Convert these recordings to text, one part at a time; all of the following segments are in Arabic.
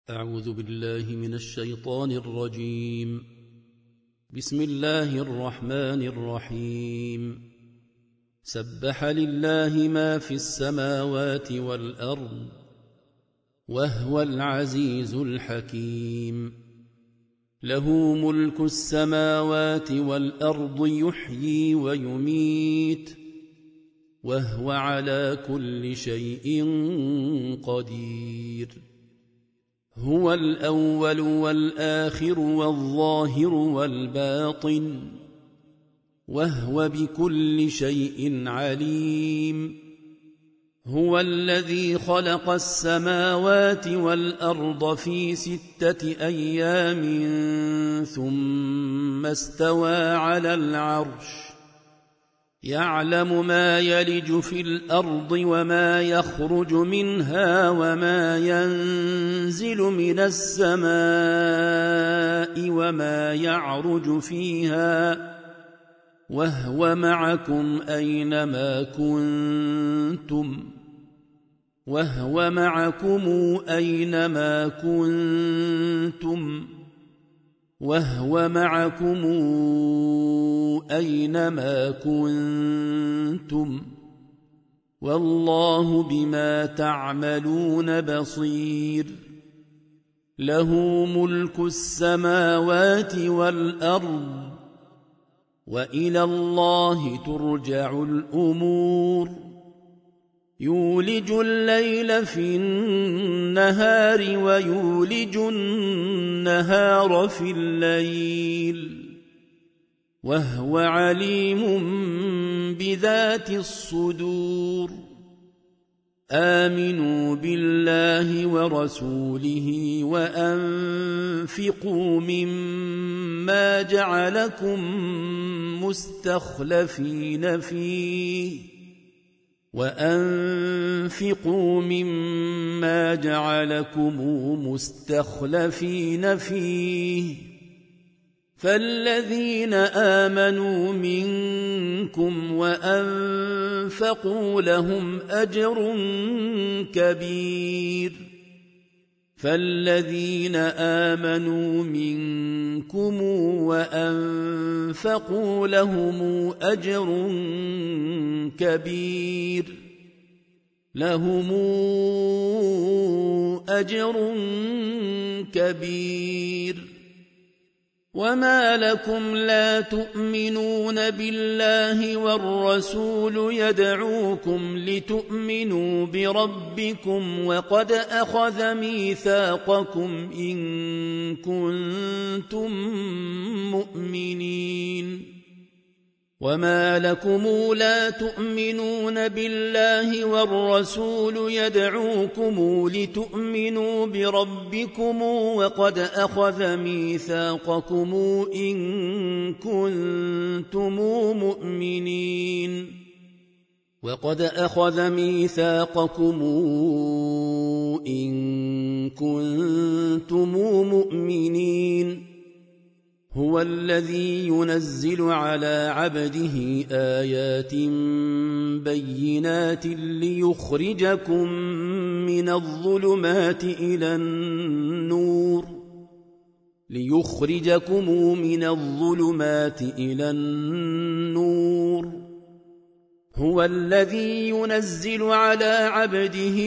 أعوذ بالله من الشيطان الرجيم. بسم الله الرحمن الرحيم. سبح لله ما في السماوات والأرض وهو العزيز الحكيم. له ملك السماوات والأرض يحيي ويميت وهو على كل شيء قدير. هو الأول والآخر والظاهر والباطن وهو بكل شيء عليم. هو الذي خلق السماوات والأرض في 6 أيام ثم استوى على العرش يعلم ما يلج في الأرض وما يخرج منها وما ينزل من السماء وما يعرج فيها وهو معكم أينما كنتم والله بما تعملون بصير. له ملك السماوات والأرض وإلى الله ترجع الأمور. يولج الليل في النهار ويولج النهار في الليل وهو عليم بذات الصدور. آمنوا بالله ورسوله وأنفقوا مما جعلكم مستخلفين فيه فالذين آمنوا منكم وأنفقوا لهم أجر كبير. لهم أجر كبير. وما لكم لا تؤمنون بالله والرسول يدعوكم لتؤمنوا بربكم وقد أخذ ميثاقكم إن كنتم مؤمنين. وما لكم لا تؤمنون بالله والرسول يدعوكم لتؤمنوا بربكم وقد أخذ ميثاقكم إن كنتم مؤمنين. هو الذي ينزل على عبده آيات بينات ليخرجكم من الظلمات إلى النور. هو الذي ينزل على عبده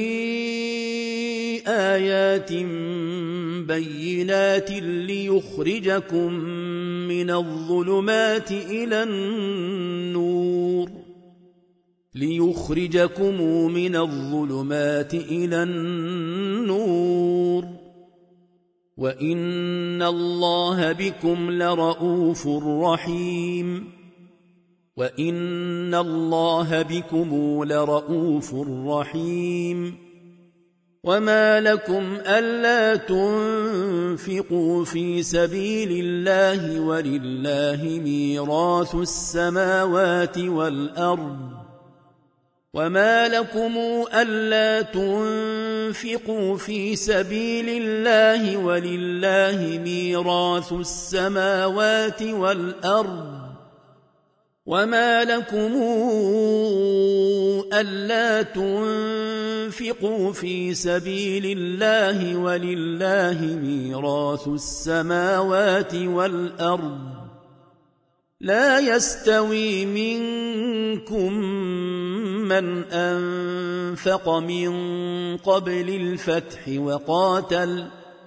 آيات بينات ليخرجكم من الظلمات إلى النور. وإن الله بكم لرءوف رحيم. وما لكم ألا تنفقوا في سبيل الله ولله ميراث السماوات والأرض وما لكم ألا تنفقوا لينفقوا في سبيل الله ولله ميراث السماوات والأرض لا يستوي منكم من أنفق من قبل الفتح وقاتل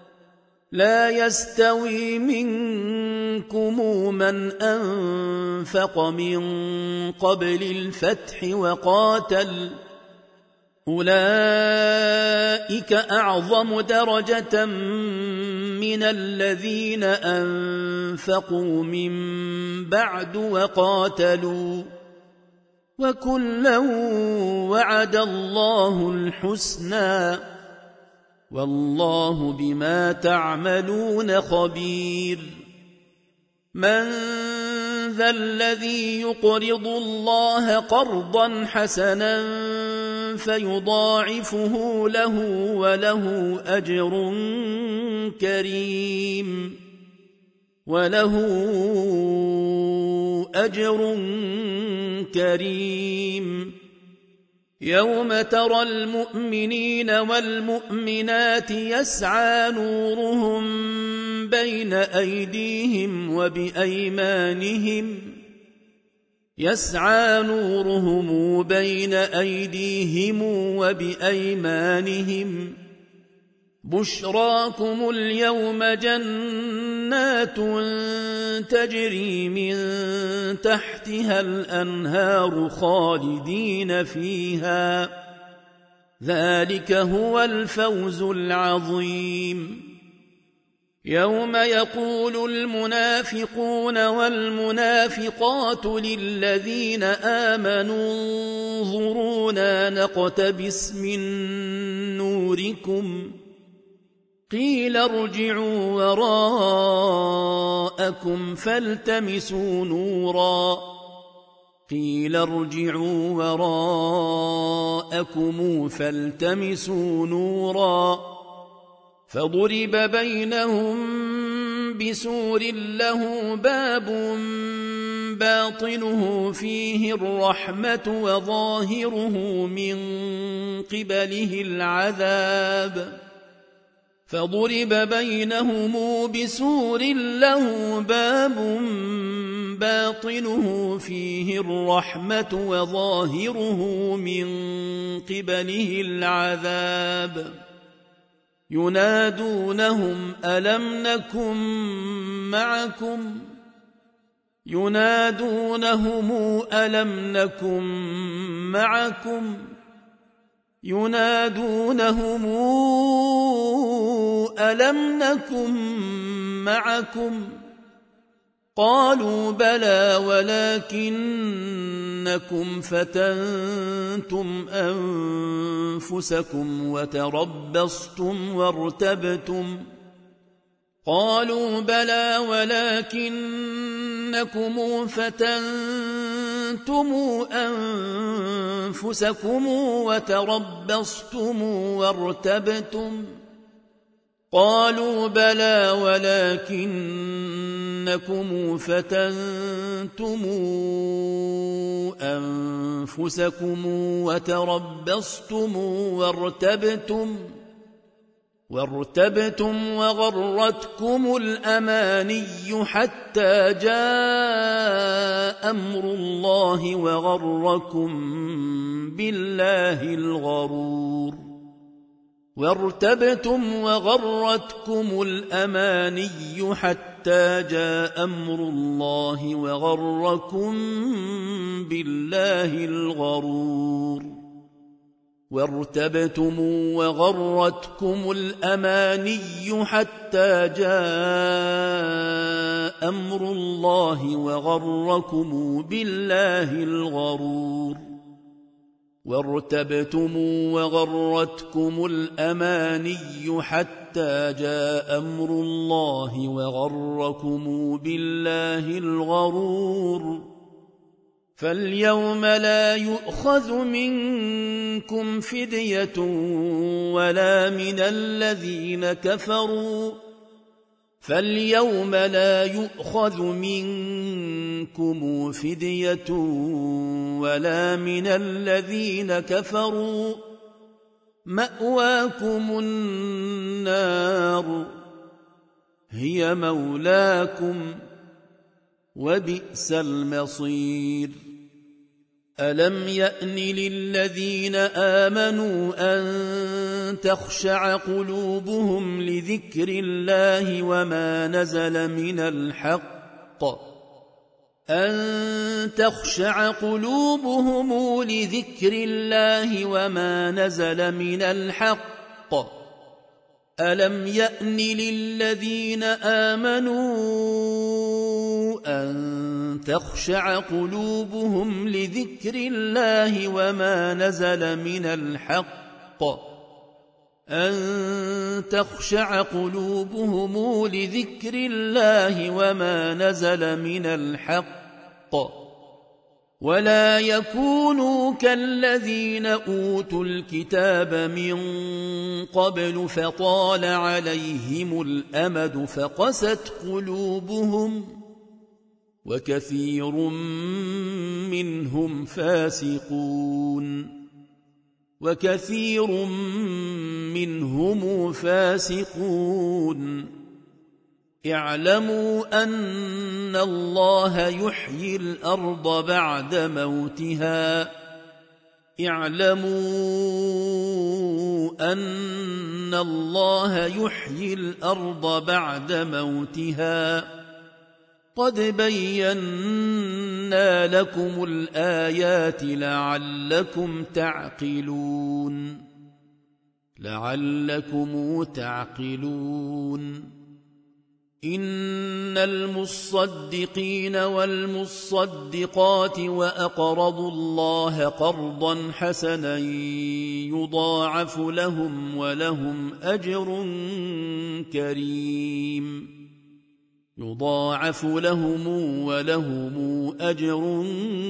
أولئك أعظم درجة من الذين أنفقوا من بعد وقاتلوا وكلا وعد الله الحسنى والله بما تعملون خبير من ذا الذي يقرض الله قرضا حسنا فيضاعفه له وله أجر كريم يوم ترى المؤمنين والمؤمنات يسعى نورهم بين أيديهم وبأيمانهم بشراكم اليوم جنات تجري من تحتها الأنهار خالدين فيها ذلك هو الفوز العظيم يوم يقول المنافقون والمنافقات للذين آمنوا انظرونا نقتبس من نوركم قيل ارجعوا وراءكم فالتمسوا نورا فضرب بينهم بسور له باب باطنه فيه الرحمة وظاهره من قبله العذاب ينادونهم ألم نكن معكم قالوا بلى ولكنكم فتنتم أنفسكم وتربصتم وارتبتم وغرتكم الأماني حتى جاء أمر الله وغركم بالله الغرور وارتبتم وغرتكم الأماني حتى جاء أمر الله وغركم بالله الغرور فاليوم لا يؤخذ منكم فدية ولا من الذين كفروا مأواكم النار هي مولاكم وبئس المصير ألم يأن للذين آمنوا أن تخشع قلوبهم لذكر الله وما نزل من الحق ألم يأن للذين آمنوا أن تخشع قلوبهم لذكر الله وما نزل من الحق ولا يكونوا كالذين أوتوا الكتاب من قبل فطال عليهم الأمد فقست قلوبهم وكثير منهم فاسقون اعلموا أن الله يحيي الأرض بعد موتها قد بينا لكم الآيات لعلكم تعقلون إن المصدقين والمصدقات وأقرضوا الله قرضا حسنا يضاعف لهم ولهم أجر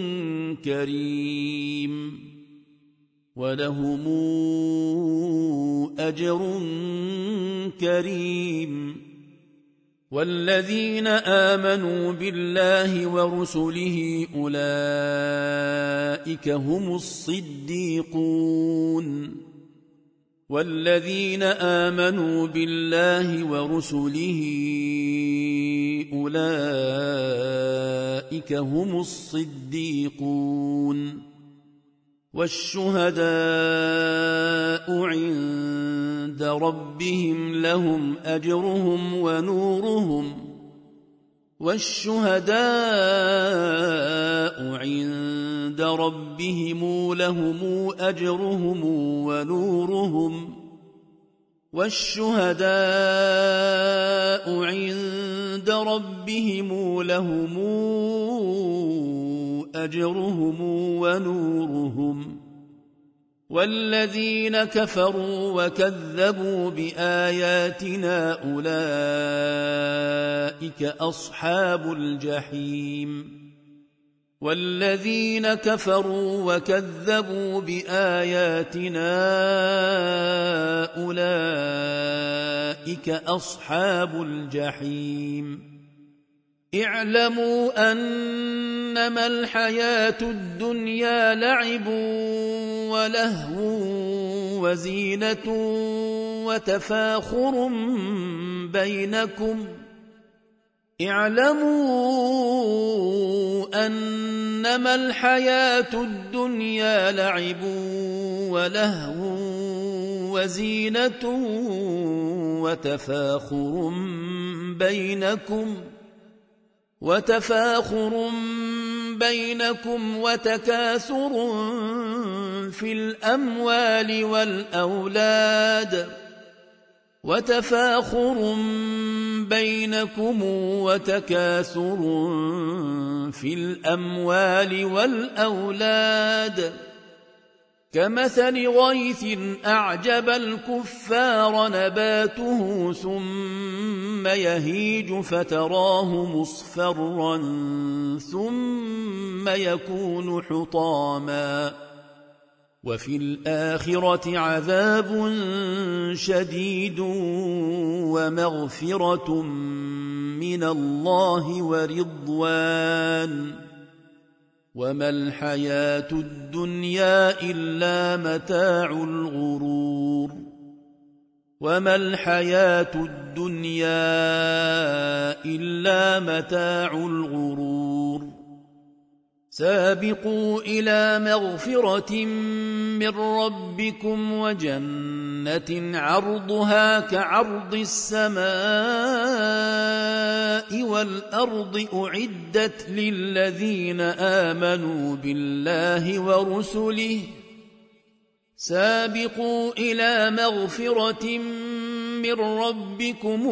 كريم والذين آمنوا بالله ورسله أولئك هم الصديقون والشهداء عند ربهم لهم أجرهم ونورهم والذين كفروا وكذبوا بآياتنا أولئك أصحاب الجحيم اعلموا أنما الحياة الدنيا لعب ولهو وزينة وتفاخر بينكم وتكاثر في الأموال والأولاد كمثل غيث أعجب الكفار نباته ثم يهيج فتراه مصفرا ثم يكون حطاما وفي الآخرة عذاب شديد ومغفرة من الله ورضوان وما الحياة الدنيا إلا متاع الغرور وما الحياة الدنيا إلا متاع الغرور سابقوا إلى مغفرة من ربكم وجنة عرضها كعرض السماء والأرض أعدت للذين آمنوا بالله ورسله سابقوا إلى مغفرة من ربكم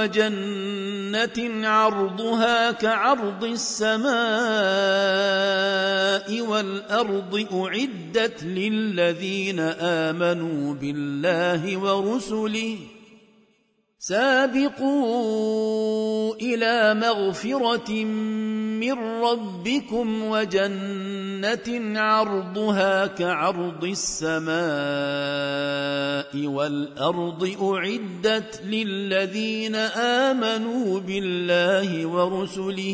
وجنة عرضها كعرض السماء والأرض أعدت للذين آمنوا بالله ورسله سابقوا إلى مغفرة من ربكم وجنة عرضها كعرض السماء والأرض أعدت للذين آمنوا بالله ورسله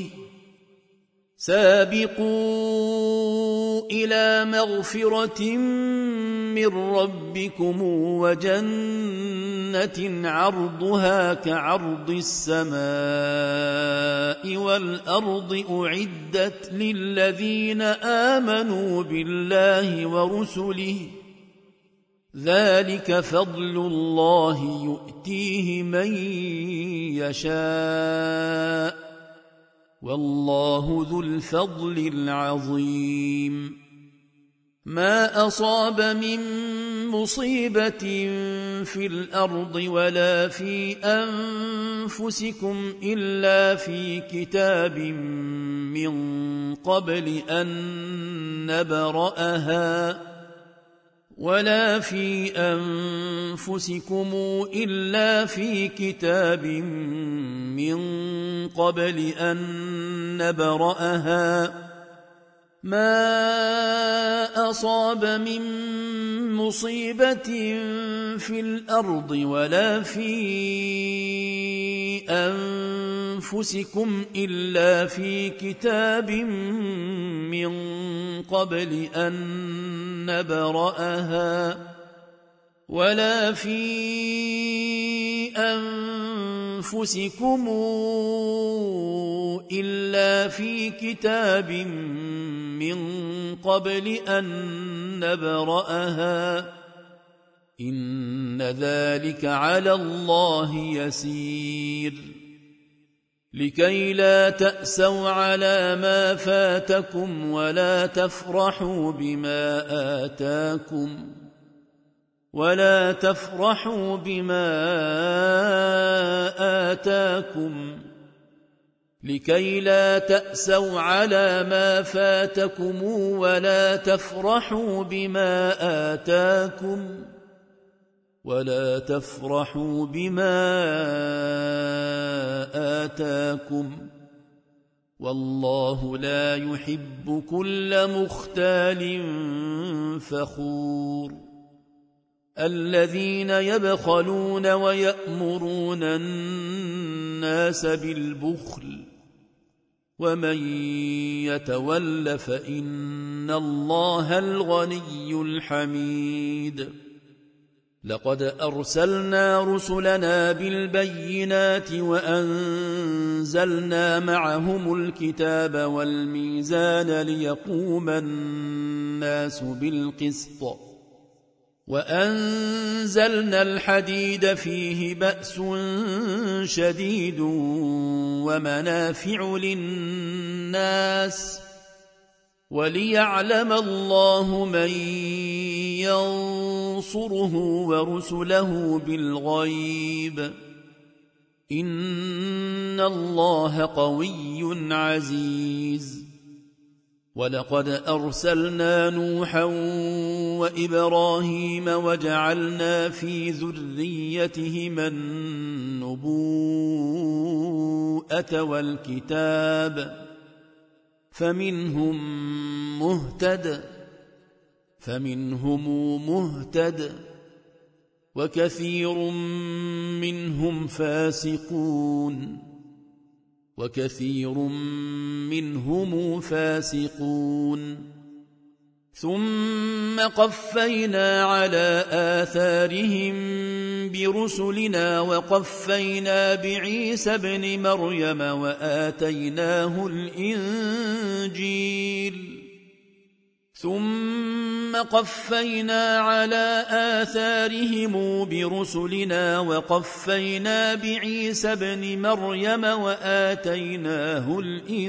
سابقوا إلى مغفرة من ربكم وجنة عرضها كعرض السماء والأرض أعدت للذين آمنوا بالله ورسله ذلك فضل الله يؤتيه من يشاء والله ذو الفضل العظيم ما أصاب من مصيبة في الأرض ولا في أنفسكم إلا في كتاب من قبل أن نبرأها ولا في أنفسكم إلا في كتاب من قبل أن نبرأها ما أصاب من مصيبة في الأرض ولا في أنفسكم إلا في كتاب من قبل أن نبرأها ولا في أنفسكم إلا في كتاب من قبل أن نبرأها إن ذلك على الله يسير لكي لا تأسوا على ما فاتكم ولا تفرحوا بما آتاكم لكي لا تأسوا على ما فاتكم ولا تفرحوا بما آتاكم والله لا يحب كل مختال فخور الذين يبخلون ويأمرون الناس بالبخل ومن يتول فإن الله الغني الحميد لقد أرسلنا رسلنا بالبينات وأنزلنا معهم الكتاب والميزان ليقوم الناس بالقسط وأنزلنا الحديد فيه بأس شديد ومنافع للناس وليعلم الله من ينصره ورسله بالغيب إن الله قوي عزيز ولقد أرسلنا نوحا وإبراهيم وجعلنا في ذريتهما النبوءة والكتاب فمنهم مهتد وكثير منهم فاسقون ثم قفينا على آثارهم برسلنا وقفينا بعيسى ابن مريم وآتيناه الإنجيل ثم قفينا على آثارهم برسلنا وقفينا بعيسى ابن مريم وآتيناه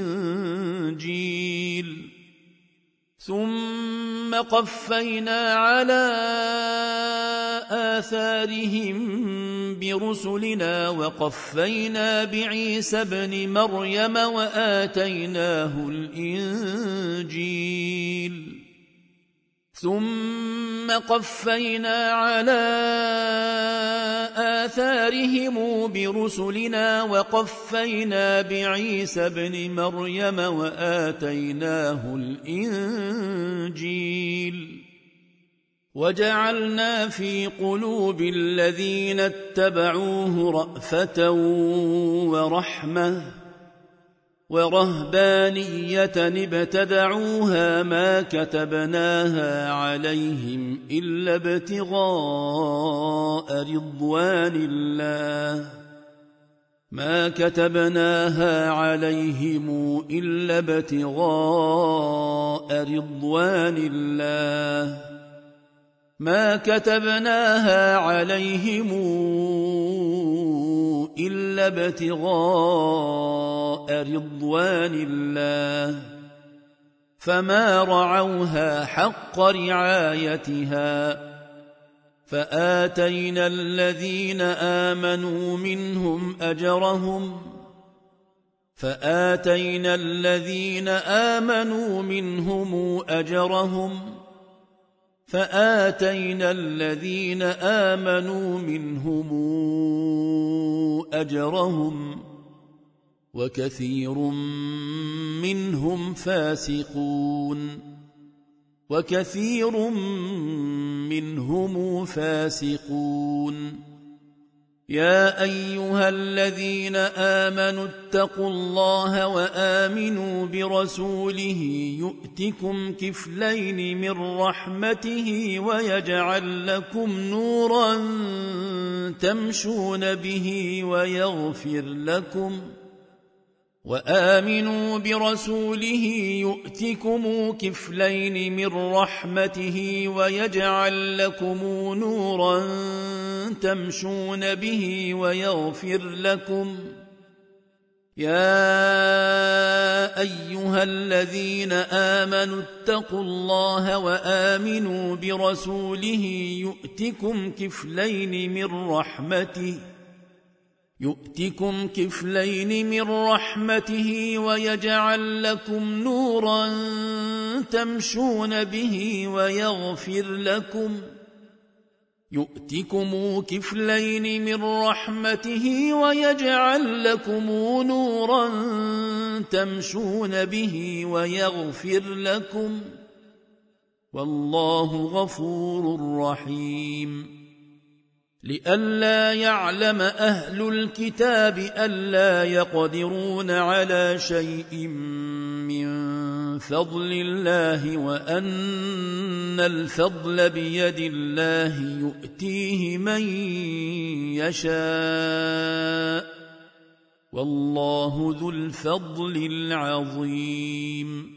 الإنجيل ثم قفينا على آثارهم برسلنا وقفينا بعيسى ابن مريم وآتيناه الإنجيل ثم قفينا على آثارهم برسلنا وقفينا بعيسى ابن مريم وآتيناه الإنجيل وجعلنا في قلوب الذين اتبعوه رأفة ورحمة ورهبانية ابتدعوها ما كتبناها عليهم إلا ابتغاء رضوان الله ما كتبناها عليهم إلا ابتغاء رضوان الله ما كتبناها عليهم إلا ابتغاء رضوان الله فما رعوها حق رعايتها فآتينا الذين آمنوا منهم أجرهم وكثير منهم فاسقون يا أيها الذين آمنوا اتقوا الله وآمنوا برسوله يؤتكم كفلين من رحمته ويجعل لكم نورا تمشون به ويغفر لكم وآمنوا برسوله يؤتكم كفلين من رحمته ويجعل لكم نورا تمشون به ويغفر لكم يا أيها الذين آمنوا اتقوا الله وآمنوا برسوله يؤتكم كفلين من رحمته ويجعل لكم نورا تمشون به ويغفر لكم يؤتكم كفلين من رحمته ويجعل لكم نورا تمشون به ويغفر لكم والله غفور رحيم لئلا يعلم أهل الكتاب ألا يقدرون على شيء من فضل الله وأن الفضل بيد الله يؤتيه من يشاء والله ذو الفضل العظيم